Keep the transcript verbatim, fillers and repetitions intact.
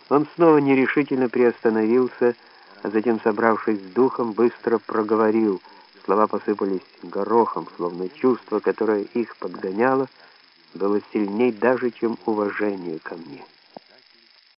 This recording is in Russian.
Он снова нерешительно приостановился, а затем, собравшись с духом, быстро проговорил. Слова посыпались горохом, словно чувство, которое их подгоняло, было сильней даже, чем уважение ко мне.